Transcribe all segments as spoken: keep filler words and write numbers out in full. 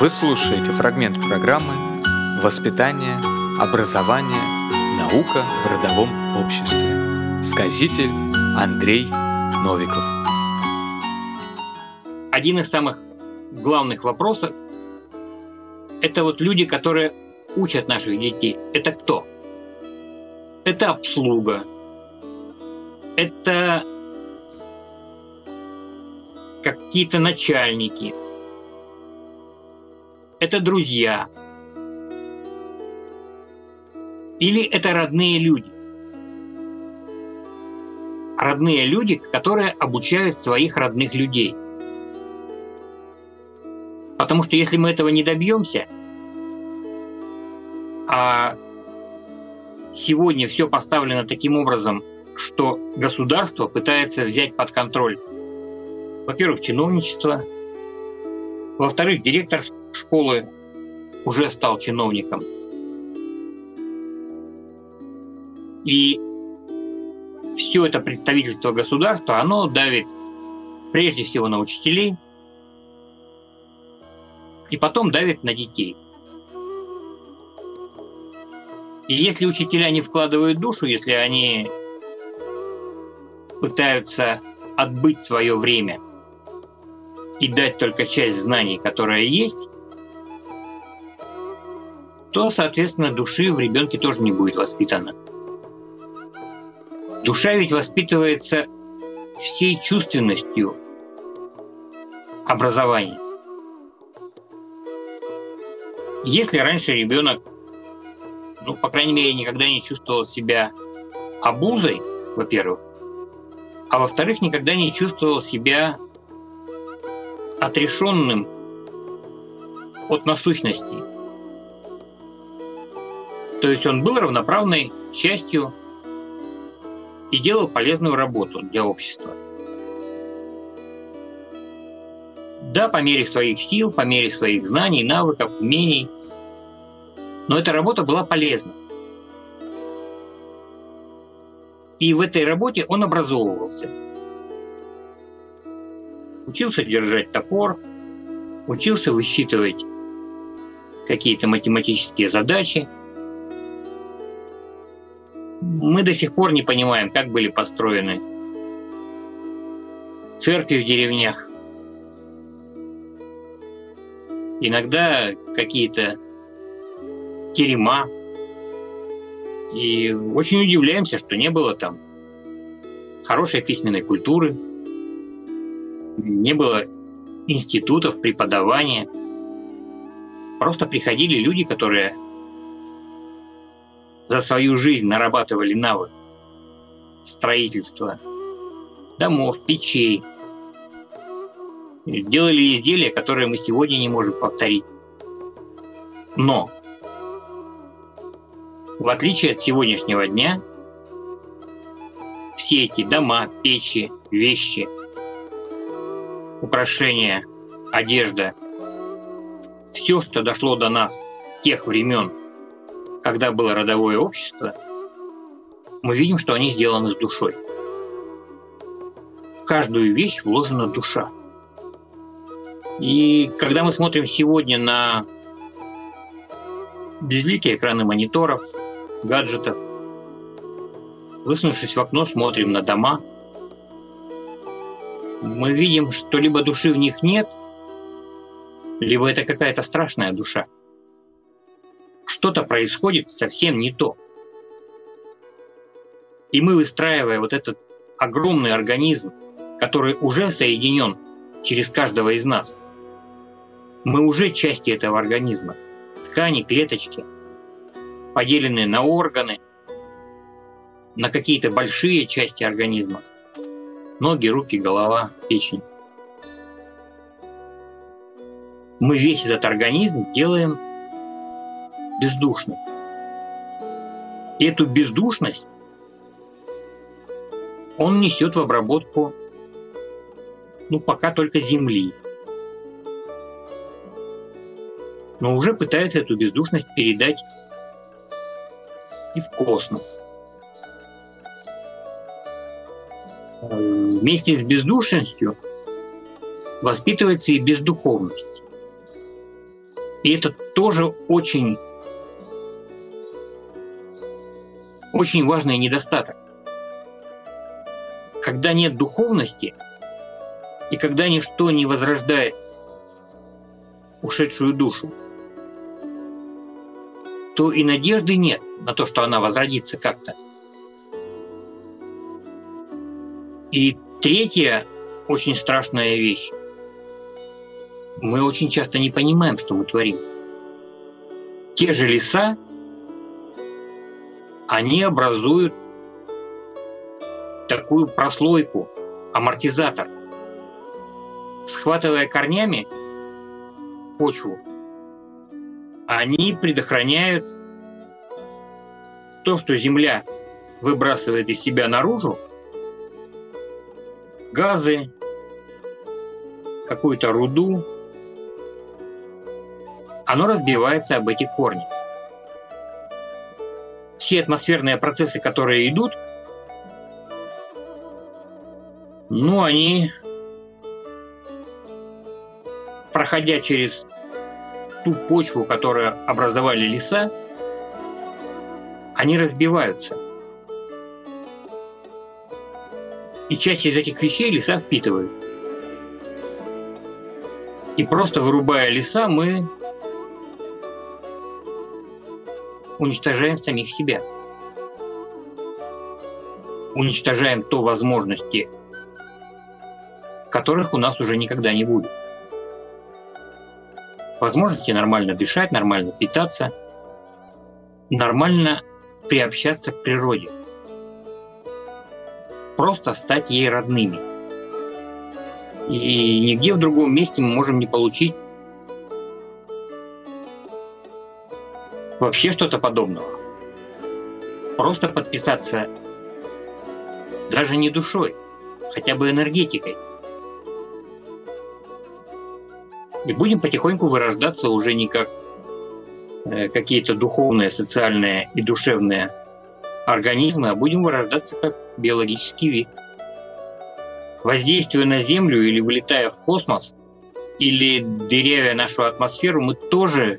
Вы слушаете фрагмент программы «Воспитание, образование, наука в родовом обществе». Сказитель Андрей Новиков. Один из самых главных вопросов – это вот люди, которые учат наших детей. Это кто? Это обслуга. Это какие-то начальники. Это друзья. Или это родные люди. Родные люди, которые обучают своих родных людей. Потому что если мы этого не добьемся, а сегодня все поставлено таким образом, что государство пытается взять под контроль, во-первых, чиновничество, во-вторых, директор школы уже стал чиновником. И все это представительство государства, оно давит прежде всего на учителей, и потом давит на детей. И если учителя не вкладывают душу, если они пытаются отбыть свое время и дать только часть знаний, которая есть, то, соответственно, души в ребенке тоже не будет воспитано. Душа ведь воспитывается всей чувственностью образования. Если раньше ребенок, ну, по крайней мере, никогда не чувствовал себя обузой, во-первых, а во-вторых, никогда не чувствовал себя отрешенным от насущностей. То есть он был равноправной частью и делал полезную работу для общества. Да, по мере своих сил, по мере своих знаний, навыков, умений. Но эта работа была полезна. И в этой работе он образовывался. Учился держать топор, учился высчитывать какие-то математические задачи. Мы до сих пор не понимаем, как были построены церкви в деревнях. Иногда какие-то терема. И очень удивляемся, что не было там хорошей письменной культуры, не было институтов преподавания. Просто приходили люди, которые за свою жизнь нарабатывали навык строительства домов, печей, делали изделия, которые мы сегодня не можем повторить. Но в отличие от сегодняшнего дня, все эти дома, печи, вещи, украшения, одежда, все, что дошло до нас с тех времен, когда было родовое общество, мы видим, что они сделаны с душой. В каждую вещь вложена душа. И когда мы смотрим сегодня на безликие экраны мониторов, гаджетов, высунувшись в окно, смотрим на дома, мы видим, что либо души в них нет, либо это какая-то страшная душа. Что-то происходит совсем не то. И мы, выстраивая вот этот огромный организм, который уже соединен через каждого из нас, мы уже части этого организма. Ткани, клеточки, поделенные на органы, на какие-то большие части организма. Ноги, руки, голова, печень. Мы весь этот организм делаем бездушным. И эту бездушность он несет в обработку, ну, пока только земли. Но уже пытается эту бездушность передать и в космос. Вместе с бездушностью воспитывается и бездуховность. И это тоже очень, очень важный недостаток. Когда нет духовности, и когда ничто не возрождает ушедшую душу, то и надежды нет на то, что она возродится как-то. И третья очень страшная вещь. Мы очень часто не понимаем, что мы творим. Те же леса, они образуют такую прослойку, амортизатор. Схватывая корнями почву, они предохраняют то, что Земля выбрасывает из себя наружу, газы, какую-то руду, оно разбивается об эти корни. Все атмосферные процессы, которые идут, ну, они, проходя через ту почву, которую образовали леса, они разбиваются. И часть из этих вещей леса впитывают. И просто вырубая леса, мы уничтожаем самих себя. Уничтожаем то возможности, которых у нас уже никогда не будет. Возможности нормально дышать, нормально питаться, нормально приобщаться к природе. Просто стать ей родными. И нигде в другом месте мы можем не получить вообще что-то подобного. Просто подписаться даже не душой, хотя бы энергетикой. И будем потихоньку вырождаться уже не как э, какие-то духовные, социальные и душевные организмы, а будем вырождаться как биологический вид. Воздействуя на Землю или вылетая в космос, или дырявя нашу атмосферу, мы тоже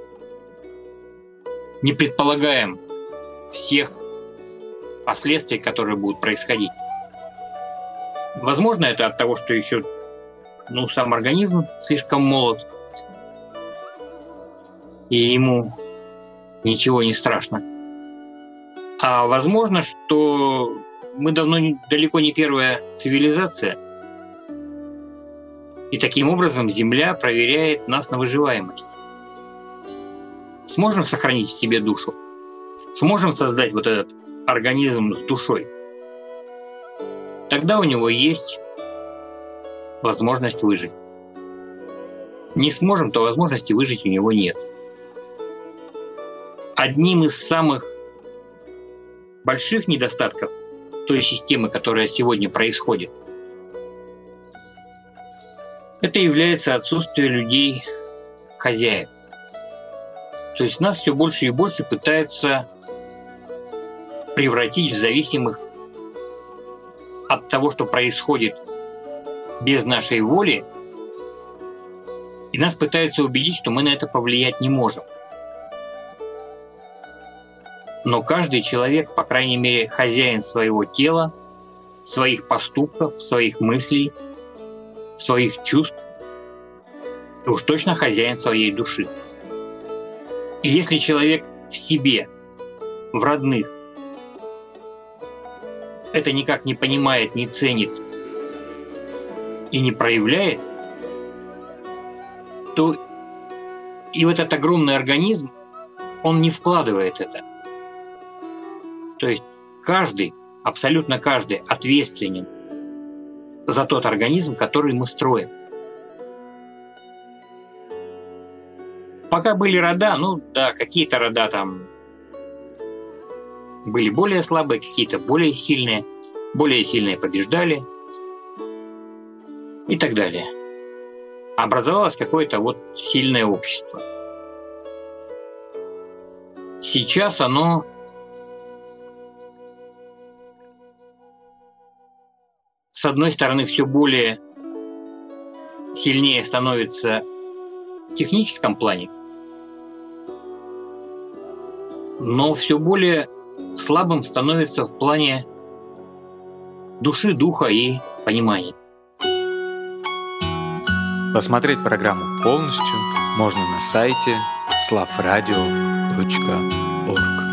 не предполагаем всех последствий, которые будут происходить. Возможно, это от того, что еще ну, сам организм слишком молод, и ему ничего не страшно. А возможно, что мы давно далеко не первая цивилизация, и таким образом Земля проверяет нас на выживаемость. Сможем сохранить в себе душу? Сможем создать вот этот организм с душой? Тогда у него есть возможность выжить. Не сможем, то возможности выжить у него нет. Одним из самых больших недостатков той системы, которая сегодня происходит, это является отсутствие людей хозяев. То есть нас все больше и больше пытаются превратить в зависимых от того, что происходит без нашей воли, и нас пытаются убедить, что мы на это повлиять не можем. Но каждый человек, по крайней мере, хозяин своего тела, своих поступков, своих мыслей, своих чувств, и уж точно хозяин своей души. И если человек в себе, в родных, это никак не понимает, не ценит и не проявляет, то и в этот огромный организм он не вкладывает это. То есть каждый, абсолютно каждый ответственен за тот организм, который мы строим. Пока были рода, ну да, какие-то рода там были более слабые, какие-то более сильные, более сильные побеждали и так далее. Образовалось какое-то вот сильное общество. Сейчас оно с одной стороны все более сильнее становится в техническом плане, но все более слабым становится в плане души, духа и понимания. Посмотреть программу полностью можно на сайте славрадио точка орг.